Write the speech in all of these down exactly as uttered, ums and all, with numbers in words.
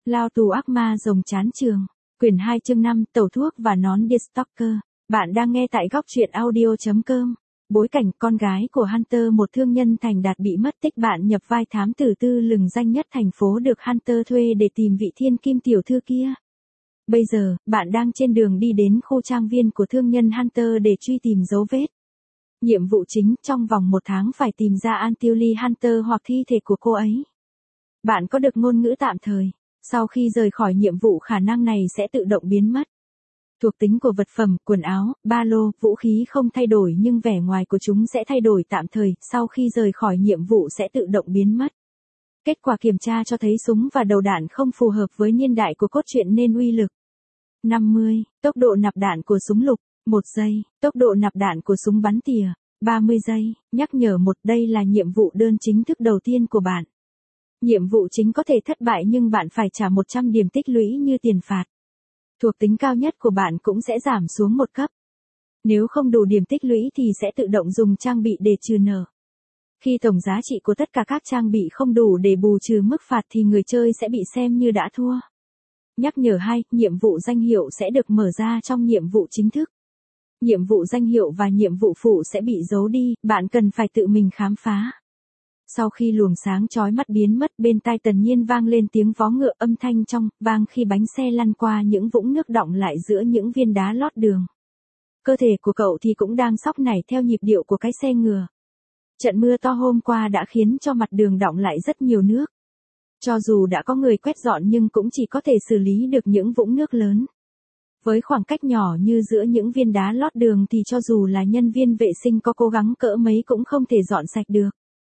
Lao tù ác ma rồng chán trường. Quyển hai chương năm, tẩu thuốc và nón Stalker. Bạn đang nghe tại góc truyện audio chấm com. Bối cảnh con gái của Hunter, một thương nhân thành đạt bị mất tích, bạn nhập vai thám tử tư lừng danh nhất thành phố được Hunter thuê để tìm vị thiên kim tiểu thư kia. Bây giờ, bạn đang trên đường đi đến khu trang viên của thương nhân Hunter để truy tìm dấu vết. Nhiệm vụ chính trong vòng một tháng phải tìm ra Antilles Hunter hoặc thi thể của cô ấy. Bạn có được ngôn ngữ tạm thời. Sau khi rời khỏi nhiệm vụ, khả năng này sẽ tự động biến mất. Thuộc tính của vật phẩm, quần áo, ba lô, vũ khí không thay đổi nhưng vẻ ngoài của chúng sẽ thay đổi tạm thời, sau khi rời khỏi nhiệm vụ sẽ tự động biến mất. Kết quả kiểm tra cho thấy súng và đầu đạn không phù hợp với niên đại của cốt truyện nên uy lực. năm mươi. Tốc độ nạp đạn của súng lục, một giây. Tốc độ nạp đạn của súng bắn tỉa, ba mươi giây. Nhắc nhở một, đây là nhiệm vụ đơn chính thức đầu tiên của bạn. Nhiệm vụ chính có thể thất bại nhưng bạn phải trả một trăm điểm tích lũy như tiền phạt. Thuộc tính cao nhất của bạn cũng sẽ giảm xuống một cấp. Nếu không đủ điểm tích lũy thì sẽ tự động dùng trang bị để trừ nợ. Khi tổng giá trị của tất cả các trang bị không đủ để bù trừ mức phạt thì người chơi sẽ bị xem như đã thua. Nhắc nhở hai, nhiệm vụ danh hiệu sẽ được mở ra trong nhiệm vụ chính thức. Nhiệm vụ danh hiệu và nhiệm vụ phụ sẽ bị giấu đi, bạn cần phải tự mình khám phá. Sau khi luồng sáng chói mắt biến mất, bên tai Tần Nhiên vang lên tiếng vó ngựa, âm thanh trong vang khi bánh xe lăn qua những vũng nước đọng lại giữa những viên đá lót đường. Cơ thể của cậu thì cũng đang xóc nảy theo nhịp điệu của cái xe ngựa. Trận mưa to hôm qua đã khiến cho mặt đường đọng lại rất nhiều nước. Cho dù đã có người quét dọn nhưng cũng chỉ có thể xử lý được những vũng nước lớn. Với khoảng cách nhỏ như giữa những viên đá lót đường thì cho dù là nhân viên vệ sinh có cố gắng cỡ mấy cũng không thể dọn sạch được.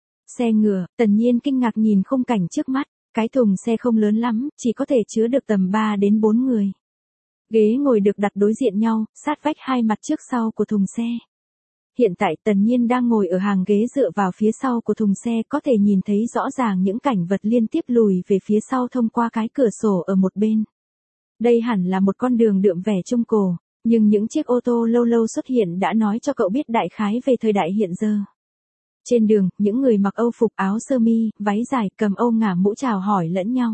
Xe ngựa, Tần Nhiên kinh ngạc nhìn khung cảnh trước mắt, cái thùng xe không lớn lắm, chỉ có thể chứa được tầm ba đến bốn người. Ghế ngồi được đặt đối diện nhau, sát vách hai mặt trước sau của thùng xe. Hiện tại Tần Nhiên đang ngồi ở hàng ghế dựa vào phía sau của thùng xe, có thể nhìn thấy rõ ràng những cảnh vật liên tiếp lùi về phía sau thông qua cái cửa sổ ở một bên. Đây hẳn là một con đường đượm vẻ Trung Cổ, nhưng những chiếc ô tô lâu lâu xuất hiện đã nói cho cậu biết đại khái về thời đại hiện giờ. Trên đường, những người mặc âu phục, áo sơ mi, váy dài, cầm âu ngả mũ chào hỏi lẫn nhau.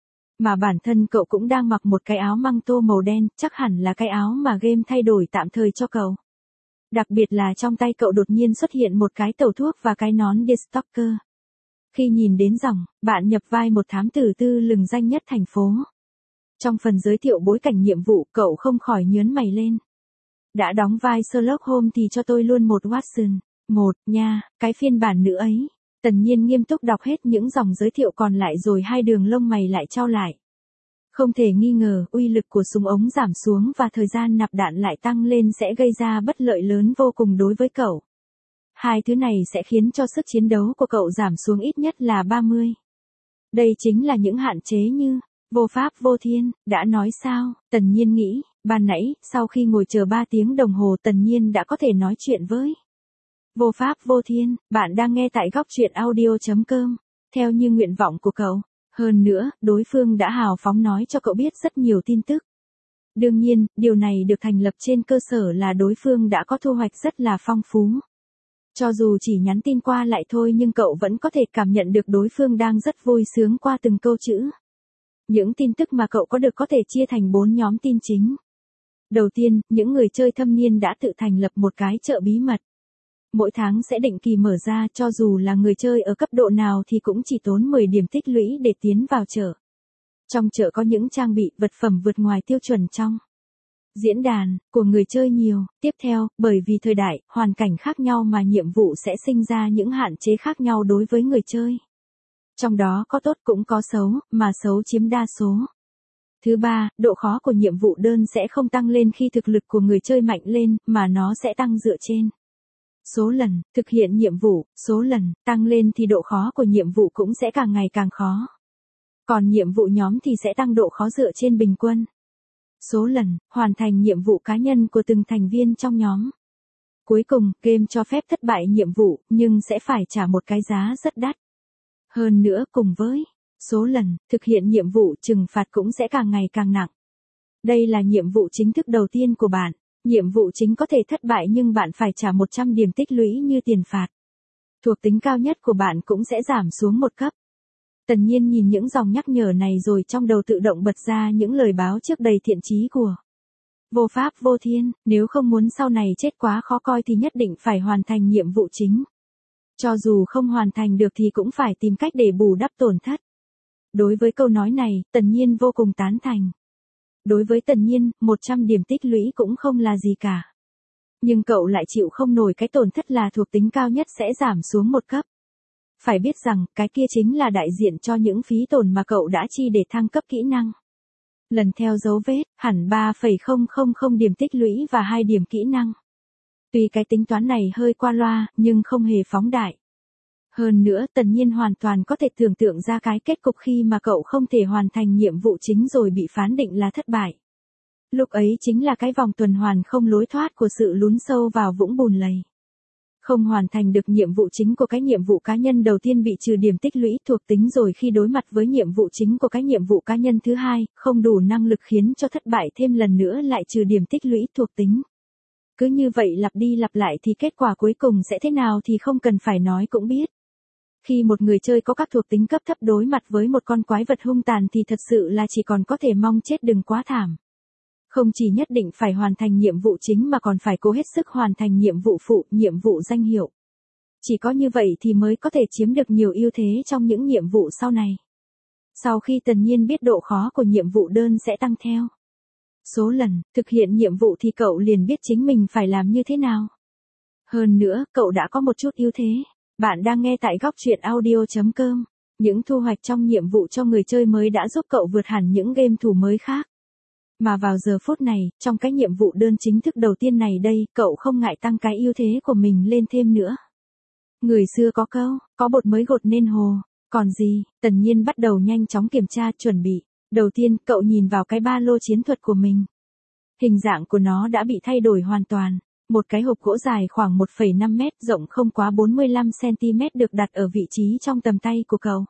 Mà bản thân cậu cũng đang mặc một cái áo măng tô màu đen, chắc hẳn là cái áo mà game thay đổi tạm thời cho cậu. Đặc biệt là trong tay cậu đột nhiên xuất hiện một cái tẩu thuốc và cái nón Stalker. Khi nhìn đến dòng, bạn nhập vai một thám tử tư lừng danh nhất thành phố. Trong phần giới thiệu bối cảnh nhiệm vụ, cậu không khỏi nhớn mày lên. Đã đóng vai Sherlock Holmes thì cho tôi luôn một Watson. Một, nha, cái phiên bản nữ ấy. Tần Nhiên nghiêm túc đọc hết những dòng giới thiệu còn lại rồi hai đường lông mày lại chau lại. Không thể nghi ngờ, uy lực của súng ống giảm xuống và thời gian nạp đạn lại tăng lên sẽ gây ra bất lợi lớn vô cùng đối với cậu. Hai thứ này sẽ khiến cho sức chiến đấu của cậu giảm xuống ít nhất là ba mươi. Đây chính là những hạn chế như vô pháp vô thiên, đã nói sao, Tần Nhiên nghĩ, ban nãy, sau khi ngồi chờ ba tiếng đồng hồ Tần Nhiên đã có thể nói chuyện với vô pháp vô thiên. Bạn đang nghe tại góc truyện audio chấm com, theo như nguyện vọng của cậu. Hơn nữa, đối phương đã hào phóng nói cho cậu biết rất nhiều tin tức. Đương nhiên, điều này được thành lập trên cơ sở là đối phương đã có thu hoạch rất là phong phú. Cho dù chỉ nhắn tin qua lại thôi nhưng cậu vẫn có thể cảm nhận được đối phương đang rất vui sướng qua từng câu chữ. Những tin tức mà cậu có được có thể chia thành bốn nhóm tin chính. Đầu tiên, những người chơi thâm niên đã tự thành lập một cái chợ bí mật. Mỗi tháng sẽ định kỳ mở ra, cho dù là người chơi ở cấp độ nào thì cũng chỉ tốn mười điểm tích lũy để tiến vào chợ. Trong chợ có những trang bị, vật phẩm vượt ngoài tiêu chuẩn trong diễn đàn của người chơi nhiều. Tiếp theo, bởi vì thời đại, hoàn cảnh khác nhau mà nhiệm vụ sẽ sinh ra những hạn chế khác nhau đối với người chơi. Trong đó có tốt cũng có xấu, mà xấu chiếm đa số. Thứ ba, độ khó của nhiệm vụ đơn sẽ không tăng lên khi thực lực của người chơi mạnh lên, mà nó sẽ tăng dựa trên số lần thực hiện nhiệm vụ. Số lần tăng lên thì độ khó của nhiệm vụ cũng sẽ càng ngày càng khó. Còn nhiệm vụ nhóm thì sẽ tăng độ khó dựa trên bình quân số lần hoàn thành nhiệm vụ cá nhân của từng thành viên trong nhóm. Cuối cùng, game cho phép thất bại nhiệm vụ, nhưng sẽ phải trả một cái giá rất đắt. Hơn nữa, cùng với số lần thực hiện nhiệm vụ, trừng phạt cũng sẽ càng ngày càng nặng. Đây là nhiệm vụ chính thức đầu tiên của bạn. Nhiệm vụ chính có thể thất bại nhưng bạn phải trả một trăm điểm tích lũy như tiền phạt. Thuộc tính cao nhất của bạn cũng sẽ giảm xuống một cấp. Tần Nhiên nhìn những dòng nhắc nhở này rồi trong đầu tự động bật ra những lời báo trước đầy thiện chí của Vô Pháp Vô Thiên, nếu không muốn sau này chết quá khó coi thì nhất định phải hoàn thành nhiệm vụ chính. Cho dù không hoàn thành được thì cũng phải tìm cách để bù đắp tổn thất. Đối với câu nói này, Tần Nhiên vô cùng tán thành. Đối với Tần Nhiên, một trăm điểm tích lũy cũng không là gì cả. Nhưng cậu lại chịu không nổi cái tổn thất là thuộc tính cao nhất sẽ giảm xuống một cấp. Phải biết rằng, cái kia chính là đại diện cho những phí tổn mà cậu đã chi để thăng cấp kỹ năng. Lần theo dấu vết, hẳn ba phẩy không không không điểm tích lũy và hai điểm kỹ năng. Tuy cái tính toán này hơi qua loa, nhưng không hề phóng đại. Hơn nữa, Tần Nhiên hoàn toàn có thể tưởng tượng ra cái kết cục khi mà cậu không thể hoàn thành nhiệm vụ chính rồi bị phán định là thất bại. Lúc ấy chính là cái vòng tuần hoàn không lối thoát của sự lún sâu vào vũng bùn lầy. Không hoàn thành được nhiệm vụ chính của cái nhiệm vụ cá nhân đầu tiên bị trừ điểm tích lũy thuộc tính rồi khi đối mặt với nhiệm vụ chính của cái nhiệm vụ cá nhân thứ hai, không đủ năng lực khiến cho thất bại thêm lần nữa lại trừ điểm tích lũy thuộc tính. Cứ như vậy lặp đi lặp lại thì kết quả cuối cùng sẽ thế nào thì không cần phải nói cũng biết. Khi một người chơi có các thuộc tính cấp thấp đối mặt với một con quái vật hung tàn thì thật sự là chỉ còn có thể mong chết đừng quá thảm. Không chỉ nhất định phải hoàn thành nhiệm vụ chính mà còn phải cố hết sức hoàn thành nhiệm vụ phụ, nhiệm vụ danh hiệu. Chỉ có như vậy thì mới có thể chiếm được nhiều ưu thế trong những nhiệm vụ sau này. Sau khi Tần Nhiên biết độ khó của nhiệm vụ đơn sẽ tăng theo số lần thực hiện nhiệm vụ thì cậu liền biết chính mình phải làm như thế nào. Hơn nữa, cậu đã có một chút ưu thế. Bạn đang nghe tại góc truyện audio chấm com. Những thu hoạch trong nhiệm vụ cho người chơi mới đã giúp cậu vượt hẳn những game thủ mới khác. Mà vào giờ phút này, trong cái nhiệm vụ đơn chính thức đầu tiên này đây, cậu không ngại tăng cái ưu thế của mình lên thêm nữa. Người xưa có câu, có bột mới gột nên hồ. Còn gì, Tần Nhiên bắt đầu nhanh chóng kiểm tra chuẩn bị. Đầu tiên, cậu nhìn vào cái ba lô chiến thuật của mình. Hình dạng của nó đã bị thay đổi hoàn toàn. Một cái hộp gỗ dài khoảng một phẩy năm mét, rộng không quá bốn mươi lăm xăng-ti-mét được đặt ở vị trí trong tầm tay của cậu.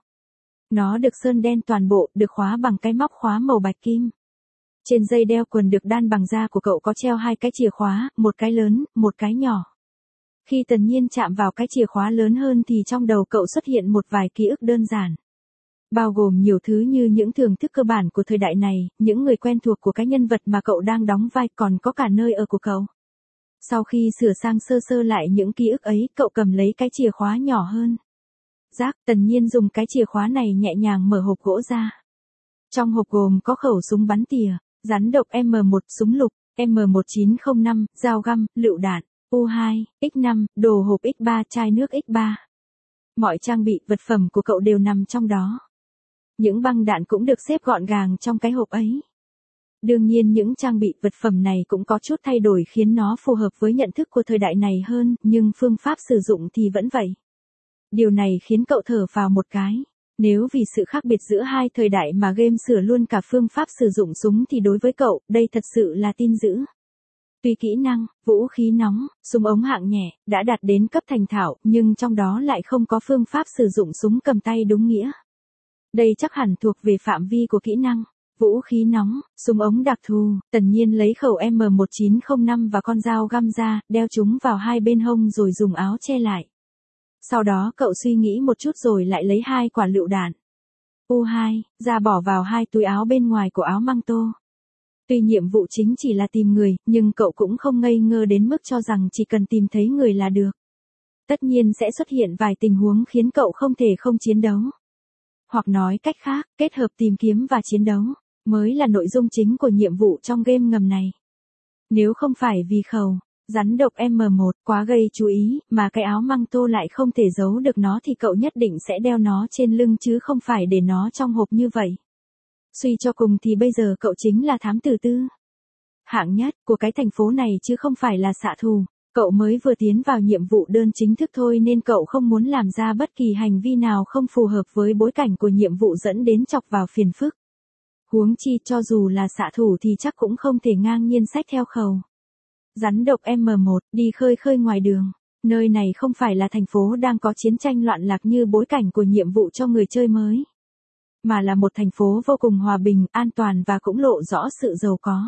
Nó được sơn đen toàn bộ, được khóa bằng cái móc khóa màu bạch kim. Trên dây đeo quần được đan bằng da của cậu có treo hai cái chìa khóa, một cái lớn, một cái nhỏ. Khi Tần Nhiên chạm vào cái chìa khóa lớn hơn thì trong đầu cậu xuất hiện một vài ký ức đơn giản. Bao gồm nhiều thứ như những thưởng thức cơ bản của thời đại này, những người quen thuộc của cái nhân vật mà cậu đang đóng vai, còn có cả nơi ở của cậu. Sau khi sửa sang sơ sơ lại những ký ức ấy, cậu cầm lấy cái chìa khóa nhỏ hơn. Rác, Tần Nhiên dùng cái chìa khóa này nhẹ nhàng mở hộp gỗ ra. Trong hộp gồm có khẩu súng bắn tỉa, rắn độc M một, súng lục, M một chín không năm, dao găm, lựu đạn, U hai, X năm, đồ hộp X ba, chai nước X ba. Mọi trang bị, vật phẩm của cậu đều nằm trong đó. Những băng đạn cũng được xếp gọn gàng trong cái hộp ấy. Đương nhiên những trang bị, vật phẩm này cũng có chút thay đổi khiến nó phù hợp với nhận thức của thời đại này hơn, nhưng phương pháp sử dụng thì vẫn vậy. Điều này khiến cậu thở phào một cái. Nếu vì sự khác biệt giữa hai thời đại mà game sửa luôn cả phương pháp sử dụng súng thì đối với cậu, đây thật sự là tin dữ. Tuy kỹ năng, vũ khí nóng, súng ống hạng nhẹ, đã đạt đến cấp thành thạo, nhưng trong đó lại không có phương pháp sử dụng súng cầm tay đúng nghĩa. Đây chắc hẳn thuộc về phạm vi của kỹ năng. Vũ khí nóng, súng ống đặc thù, Tần Nhiên lấy khẩu M một chín không năm và con dao găm ra, đeo chúng vào hai bên hông rồi dùng áo che lại. Sau đó cậu suy nghĩ một chút rồi lại lấy hai quả lựu đạn U hai, ra bỏ vào hai túi áo bên ngoài của áo măng tô. Tuy nhiệm vụ chính chỉ là tìm người, nhưng cậu cũng không ngây ngơ đến mức cho rằng chỉ cần tìm thấy người là được. Tất nhiên sẽ xuất hiện vài tình huống khiến cậu không thể không chiến đấu. Hoặc nói cách khác, kết hợp tìm kiếm và chiến đấu mới là nội dung chính của nhiệm vụ trong game ngầm này. Nếu không phải vì khẩu rắn độc M một quá gây chú ý, mà cái áo măng tô lại không thể giấu được nó thì cậu nhất định sẽ đeo nó trên lưng chứ không phải để nó trong hộp như vậy. Suy cho cùng thì bây giờ cậu chính là thám tử tư hạng nhất của cái thành phố này chứ không phải là xạ thủ. Cậu mới vừa tiến vào nhiệm vụ đơn chính thức thôi nên cậu không muốn làm ra bất kỳ hành vi nào không phù hợp với bối cảnh của nhiệm vụ dẫn đến chọc vào phiền phức. Huống chi cho dù là xạ thủ thì chắc cũng không thể ngang nhiên xách theo khẩu rắn độc M một đi khơi khơi ngoài đường. Nơi này không phải là thành phố đang có chiến tranh loạn lạc như bối cảnh của nhiệm vụ cho người chơi mới, mà là một thành phố vô cùng hòa bình, an toàn và cũng lộ rõ sự giàu có.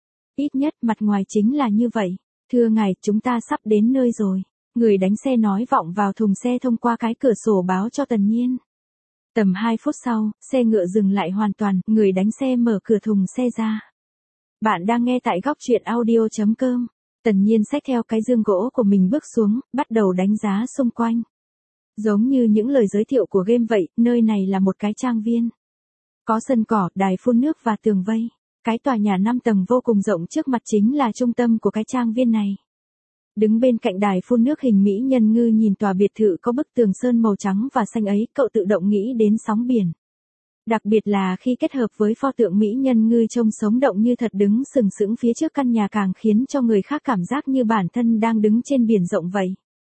Ít nhất mặt ngoài chính là như vậy. Thưa ngài, chúng ta sắp đến nơi rồi. Người đánh xe nói vọng vào thùng xe thông qua cái cửa sổ báo cho Tần Nhiên. Tầm hai phút sau, xe ngựa dừng lại hoàn toàn, người đánh xe mở cửa thùng xe ra. Bạn đang nghe tại góc truyện audio chấm com. Tần Nhiên xách theo cái dương gỗ của mình bước xuống, bắt đầu đánh giá xung quanh. Giống như những lời giới thiệu của game vậy, nơi này là một cái trang viên. Có sân cỏ, đài phun nước và tường vây. Cái tòa nhà năm tầng vô cùng rộng trước mặt chính là trung tâm của cái trang viên này. Đứng bên cạnh đài phun nước hình mỹ nhân ngư nhìn tòa biệt thự có bức tường sơn màu trắng và xanh ấy, cậu tự động nghĩ đến sóng biển. Đặc biệt là khi kết hợp với pho tượng mỹ nhân ngư trông sống động như thật đứng sừng sững phía trước căn nhà càng khiến cho người khác cảm giác như bản thân đang đứng trên biển rộng vậy.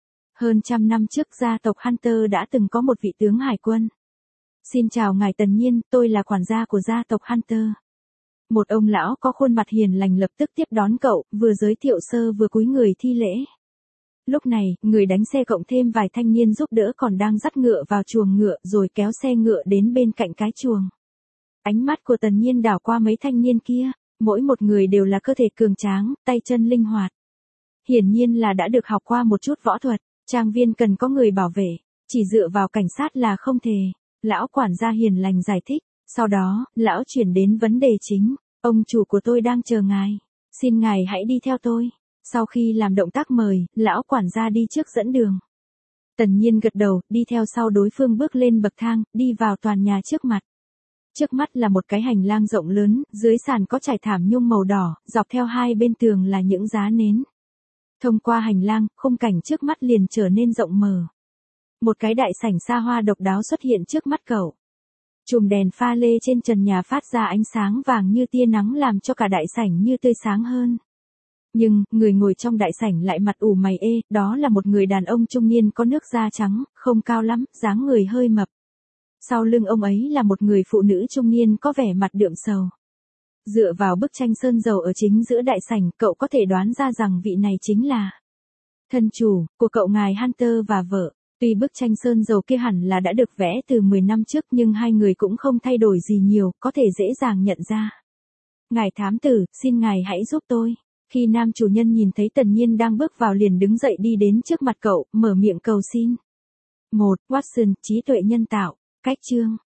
Hơn trăm năm trước gia tộc Hunter đã từng có một vị tướng hải quân. Xin chào ngài Tần Nhiên, tôi là quản gia của gia tộc Hunter. Một ông lão có khuôn mặt hiền lành lập tức tiếp đón cậu, vừa giới thiệu sơ vừa cúi người thi lễ. Lúc này, người đánh xe cộng thêm vài thanh niên giúp đỡ còn đang dắt ngựa vào chuồng ngựa rồi kéo xe ngựa đến bên cạnh cái chuồng. Ánh mắt của Tần Nhiên đảo qua mấy thanh niên kia, mỗi một người đều là cơ thể cường tráng, tay chân linh hoạt. Hiển nhiên là đã được học qua một chút võ thuật, trang viên cần có người bảo vệ, chỉ dựa vào cảnh sát là không thể. Lão quản gia hiền lành giải thích, sau đó, lão chuyển đến vấn đề chính, ông chủ của tôi đang chờ ngài, xin ngài hãy đi theo tôi. Sau khi làm động tác mời, lão quản gia đi trước dẫn đường. Tần Nhiên gật đầu, đi theo sau đối phương bước lên bậc thang, đi vào toàn nhà trước mặt. Trước mắt là một cái hành lang rộng lớn, dưới sàn có trải thảm nhung màu đỏ, dọc theo hai bên tường là những giá nến. Thông qua hành lang, khung cảnh trước mắt liền trở nên rộng mở. Một cái đại sảnh xa hoa độc đáo xuất hiện trước mắt cậu. Chùm đèn pha lê trên trần nhà phát ra ánh sáng vàng như tia nắng làm cho cả đại sảnh như tươi sáng hơn. Nhưng, người ngồi trong đại sảnh lại mặt ủ mày ê, đó là một người đàn ông trung niên có nước da trắng, không cao lắm, dáng người hơi mập. Sau lưng ông ấy là một người phụ nữ trung niên có vẻ mặt đượm sầu. Dựa vào bức tranh sơn dầu ở chính giữa đại sảnh, cậu có thể đoán ra rằng vị này chính là thân chủ của cậu ngài Hunter và vợ. Tuy bức tranh sơn dầu kia hẳn là đã được vẽ từ mười năm trước nhưng hai người cũng không thay đổi gì nhiều, có thể dễ dàng nhận ra. Ngài thám tử, xin ngài hãy giúp tôi. Khi nam chủ nhân nhìn thấy Tần Nhiên đang bước vào liền đứng dậy đi đến trước mặt cậu, mở miệng cầu xin. một. Watson, trí tuệ nhân tạo. Cách chương.